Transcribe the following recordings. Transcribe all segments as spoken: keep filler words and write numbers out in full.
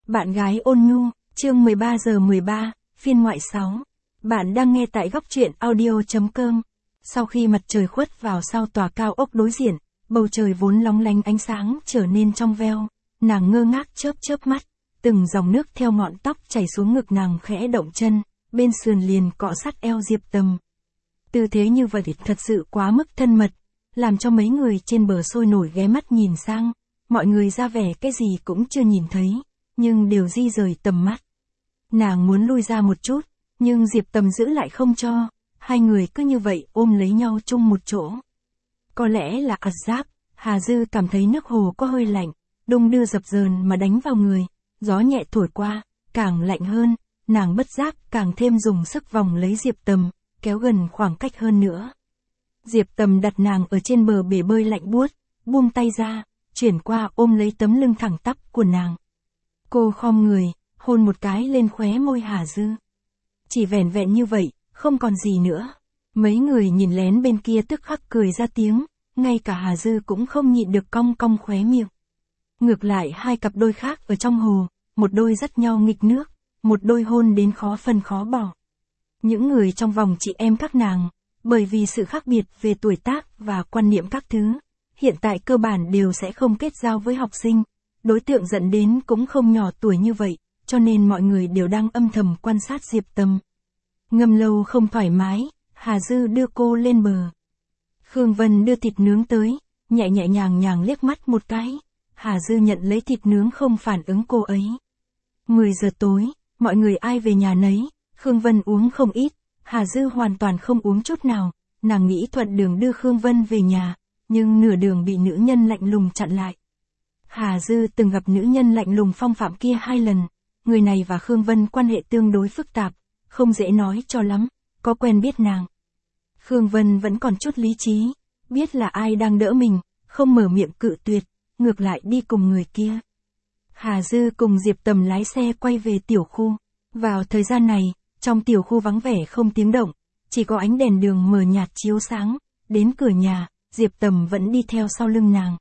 Bạn gái ôn nhu, chương mười ba giờ mười ba, phiên ngoại sáu. Bạn đang nghe tại góc truyện audio chấm com. Sau khi mặt trời khuất vào sau tòa cao ốc đối diện, bầu trời vốn lóng lánh ánh sáng trở nên trong veo, nàng ngơ ngác chớp chớp mắt, từng dòng nước theo ngọn tóc chảy xuống ngực nàng khẽ động chân, bên sườn liền cọ sát eo Diệp Tầm. Tư thế như vậy thật sự quá mức thân mật, làm cho mấy người trên bờ sôi nổi ghé mắt nhìn sang, mọi người ra vẻ cái gì cũng chưa nhìn thấy, nhưng đều di rời tầm mắt. Nàng muốn lui ra một chút, nhưng Diệp Tầm giữ lại không cho, hai người cứ như vậy ôm lấy nhau chung một chỗ. Có lẽ là ảo giác, Hà Dư cảm thấy nước hồ có hơi lạnh, đung đưa dập dờn mà đánh vào người, gió nhẹ thổi qua, càng lạnh hơn, nàng bất giác càng thêm dùng sức vòng lấy Diệp Tầm, kéo gần khoảng cách hơn nữa. Diệp Tầm đặt nàng ở trên bờ bể bơi lạnh buốt, buông tay ra, chuyển qua ôm lấy tấm lưng thẳng tắp của nàng. Cô khom người, hôn một cái lên khóe môi Hà Dư. Chỉ vẻn vẹn như vậy, không còn gì nữa. Mấy người nhìn lén bên kia tức khắc cười ra tiếng, ngay cả Hà Dư cũng không nhịn được cong cong khóe miệng. Ngược lại hai cặp đôi khác ở trong hồ, một đôi dắt nhau nghịch nước, một đôi hôn đến khó phân khó bỏ. Những người trong vòng chị em các nàng, bởi vì sự khác biệt về tuổi tác và quan niệm các thứ, hiện tại cơ bản đều sẽ không kết giao với học sinh. Đối tượng dẫn đến cũng không nhỏ tuổi như vậy, cho nên mọi người đều đang âm thầm quan sát Diệp Tầm. Ngâm lâu không thoải mái, Hà Dư đưa cô lên bờ. Khương Vân đưa thịt nướng tới, nhẹ nhẹ nhàng nhàng liếc mắt một cái. Hà Dư nhận lấy thịt nướng không phản ứng cô ấy. mười giờ tối, mọi người ai về nhà nấy, Khương Vân uống không ít, Hà Dư hoàn toàn không uống chút nào, nàng nghĩ thuận đường đưa Khương Vân về nhà, nhưng nửa đường bị nữ nhân lạnh lùng chặn lại. Hà Dư từng gặp nữ nhân lạnh lùng phong phạm kia hai lần, người này và Khương Vân quan hệ tương đối phức tạp, không dễ nói cho lắm, có quen biết nàng. Khương Vân vẫn còn chút lý trí, biết là ai đang đỡ mình, không mở miệng cự tuyệt, ngược lại đi cùng người kia. Hà Dư cùng Diệp Tầm lái xe quay về tiểu khu. Vào thời gian này, trong tiểu khu vắng vẻ không tiếng động, chỉ có ánh đèn đường mờ nhạt chiếu sáng, đến cửa nhà, Diệp Tầm vẫn đi theo sau lưng nàng.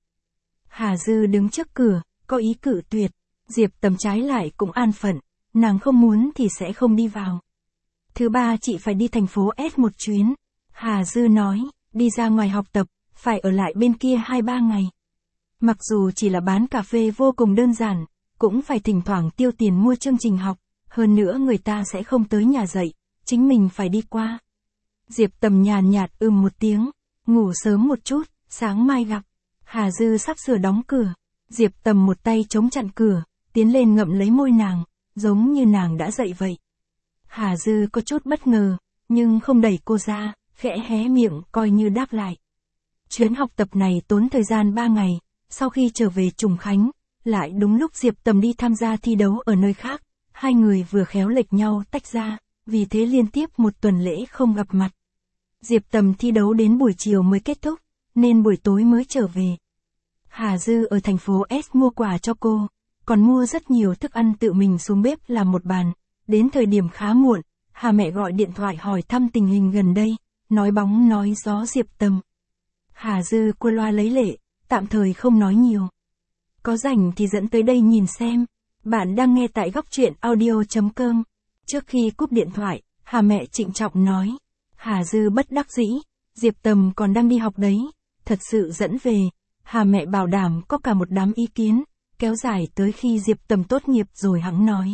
Hà Dư đứng trước cửa, có ý cự tuyệt, Diệp Tầm trái lại cũng an phận, nàng không muốn thì sẽ không đi vào. Thứ ba chị phải đi thành phố S một chuyến, Hà Dư nói, đi ra ngoài học tập, phải ở lại bên kia hai ba ngày. Mặc dù chỉ là bán cà phê vô cùng đơn giản, cũng phải thỉnh thoảng tiêu tiền mua chương trình học, hơn nữa người ta sẽ không tới nhà dạy, chính mình phải đi qua. Diệp Tầm nhàn nhạt ừm một tiếng, ngủ sớm một chút, sáng mai gặp. Hà Dư sắp sửa đóng cửa, Diệp Tầm một tay chống chặn cửa, tiến lên ngậm lấy môi nàng, giống như nàng đã dậy vậy. Hà Dư có chút bất ngờ, nhưng không đẩy cô ra, khẽ hé miệng coi như đáp lại. Chuyến học tập này tốn thời gian ba ngày, sau khi trở về Trùng Khánh, lại đúng lúc Diệp Tầm đi tham gia thi đấu ở nơi khác, hai người vừa khéo lệch nhau tách ra, vì thế liên tiếp một tuần lễ không gặp mặt. Diệp Tầm thi đấu đến buổi chiều mới kết thúc, nên buổi tối mới trở về. Hà Dư ở thành phố S mua quà cho cô, còn mua rất nhiều thức ăn tự mình xuống bếp làm một bàn. Đến thời điểm khá muộn, Hà mẹ gọi điện thoại hỏi thăm tình hình gần đây, nói bóng nói gió Diệp Tầm. Hà Dư qua loa lấy lệ, tạm thời không nói nhiều. Có rảnh thì dẫn tới đây nhìn xem. Bạn đang nghe tại góc truyện audio chấm com. Trước khi cúp điện thoại, Hà mẹ trịnh trọng nói. Hà Dư bất đắc dĩ, Diệp Tầm còn đang đi học đấy, thật sự dẫn về. Hà mẹ bảo đảm có cả một đám ý kiến, kéo dài tới khi Diệp Tầm tốt nghiệp rồi hẵng nói.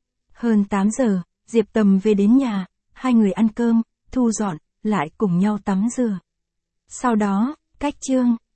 Hơn tám giờ, Diệp Tầm về đến nhà, hai người ăn cơm, thu dọn, lại cùng nhau tắm rửa. Sau đó, cách chương.